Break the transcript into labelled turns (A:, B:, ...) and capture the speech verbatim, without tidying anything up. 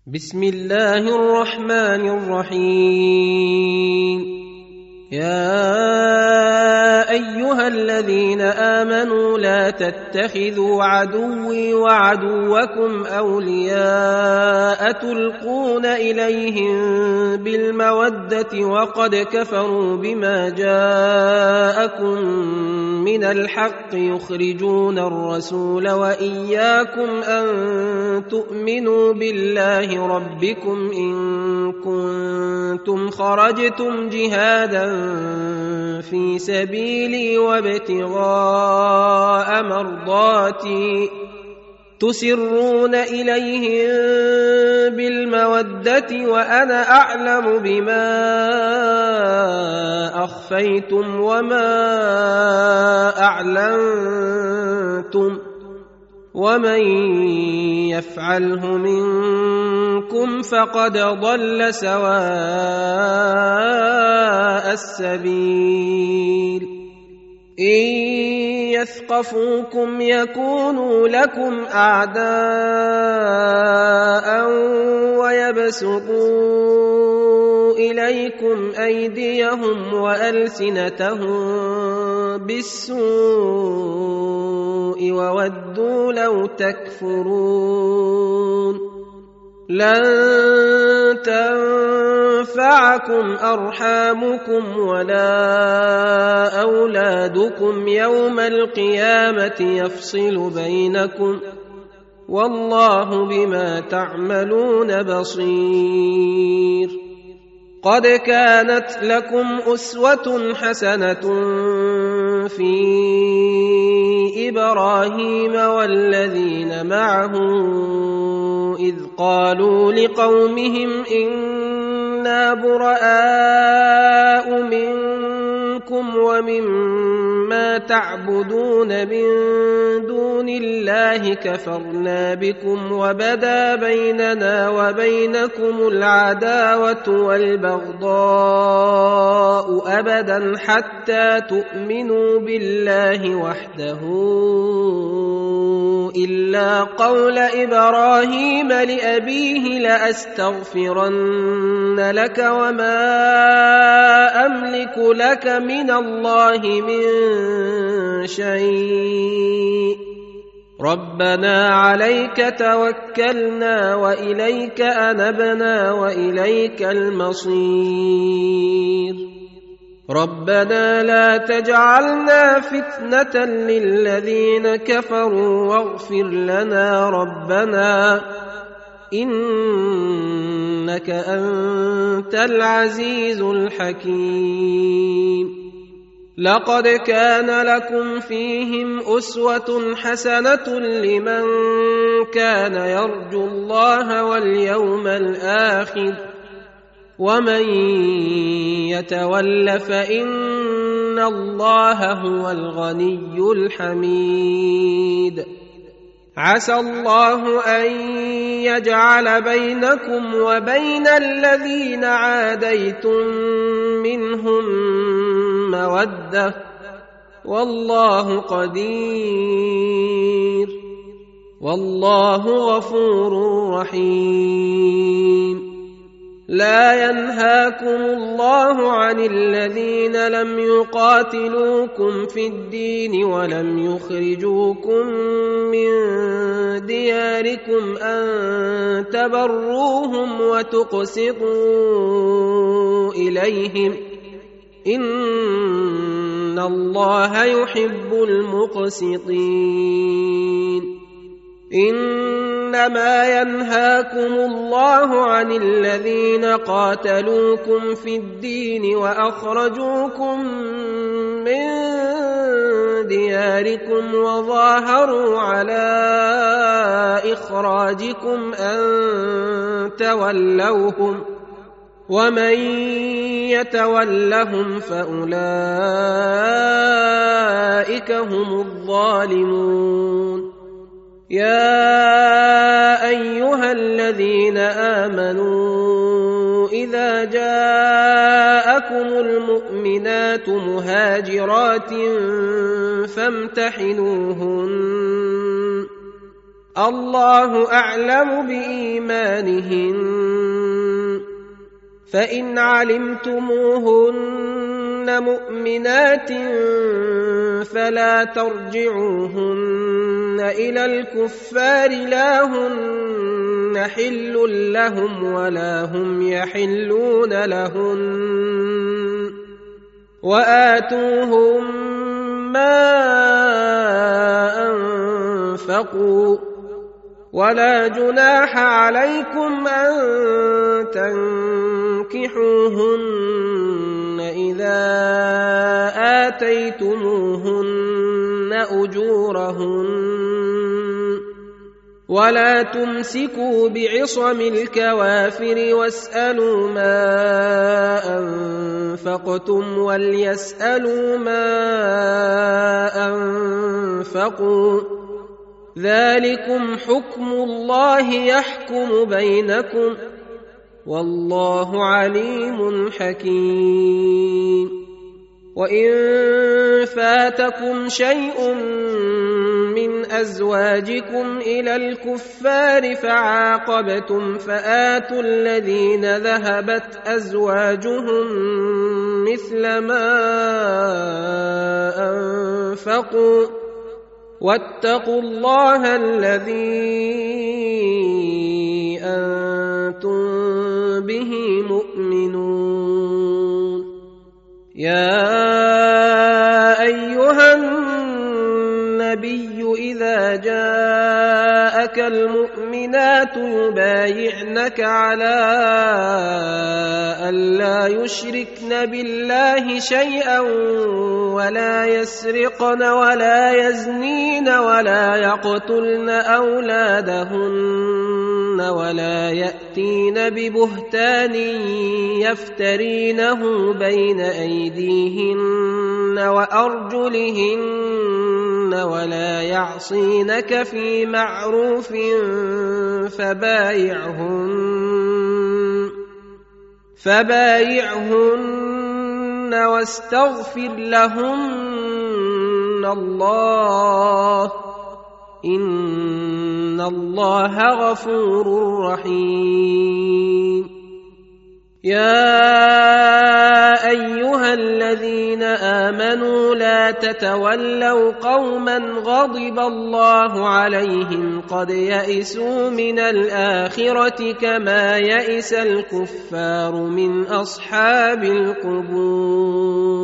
A: بسم الله الرحمن الرحيم. يا أيها الذين آمنوا لا تتخذوا عدوي وعدوكم أولياء تلقون إليهم بالمودة وقد كفروا بما جاءكم من الحق يخرجون الرسول وإياكم أن تؤمنوا بالله ربكم إن كنتم خرجتم جهادا في سبيلي وابتغاء مرضاتي تسرون إليهم بالمودة وأنا أعلم بما أخفيتم وما أعلنتم ومن يفعله منكم فقد ضل سواء السبيل. إن يثقفوكم يكونوا لكم أعداء ويبسطوا إليكم أيديهم وألسنتهم بالسوء وودوا لو تكفرون. لن تنفعكم أرحامكم ولا أولادكم يوم القيامة يفصل بينكم والله بما تعملون بصير. قد كانت لكم أسوة حسنة في إبراهيم والذين معه إذ قالوا لقومهم إنا براء منكم ومما تعبدون من دون الله كفرنا بكم وبدا بيننا وبينكم العداوة والبغضاء أبدا حتى تؤمنوا بالله وحده إلا قول إبراهيم لأبيه لأستغفرن لك وما أملك لك من الله من شيء ربنا عليك توكلنا وإليك أنبنا وإليك المصير. ربنا لا تجعلنا فتنة للذين كفروا واغفر لنا ربنا إنك أنت العزيز الحكيم. لقد كان لكم فيهم أسوة حسنة لمن كان يرجو الله واليوم الآخر ومن يتول فإن الله هو الغني الحميد. عسى الله أن يجعل بينكم وبين الذين عاديتم منهم مودة والله قدير والله غفور رحيم. لا ينهاكم الله عن الذين لم يقاتلوكم في الدين ولم يخرجوكم من دياركم أن تبروهم وتقسطوا إليهم إن الله يحب المقسطين. إنما ينهاكم الله عن الذين قاتلوكم في الدين وأخرجوكم من دياركم وظاهروا على إخراجكم أن تولوهم ومن يتولهم فأولئك هم الظالمون. يا أيها الذين آمنوا إذا جاءكم المؤمنات مهاجرات فامتحنوهن الله أعلم بإيمانهن فإن علمتموهن مؤمنات فلا ترجعوهن إلى الكفار لا هن حل لهم ولا هم يحلون لهن وآتوهم ما أنفقوا ولا جناح عليكم أن تنكحوهن إذا آتيتموهن أجورهن ولا تمسكوا بعصم الكوافر واسألوا ما أنفقتم وليسألوا ما أنفقوا ذلكم حكم الله يحكم بينكم والله عليم حكيم وإن فاتكم شيء من أزواجكم إلى الكفار فعاقبتم فآتوا الذين ذهبت أزواجهم مثل ما أنفقوا واتقوا الله الذي أنتم به مؤمنون يا أيها النبي إذا جاءك المؤمنات يبايعنك على ألا يشركن بالله شيئا ولا يسرقن ولا يزنين ولا يقتلن أولادهن ولا يأتين ببهتان يفترينه بين أيديهن وأرجلهن ولا يعصينك في معروف فبايعهن فبايعهن واستغفر لهن الله إن الله غفور رحيم يا أيها الذين آمنوا لا تتولوا قوما غضب الله عليهم قد يئسوا من الآخرة كما يئس الكفار من أصحاب القبور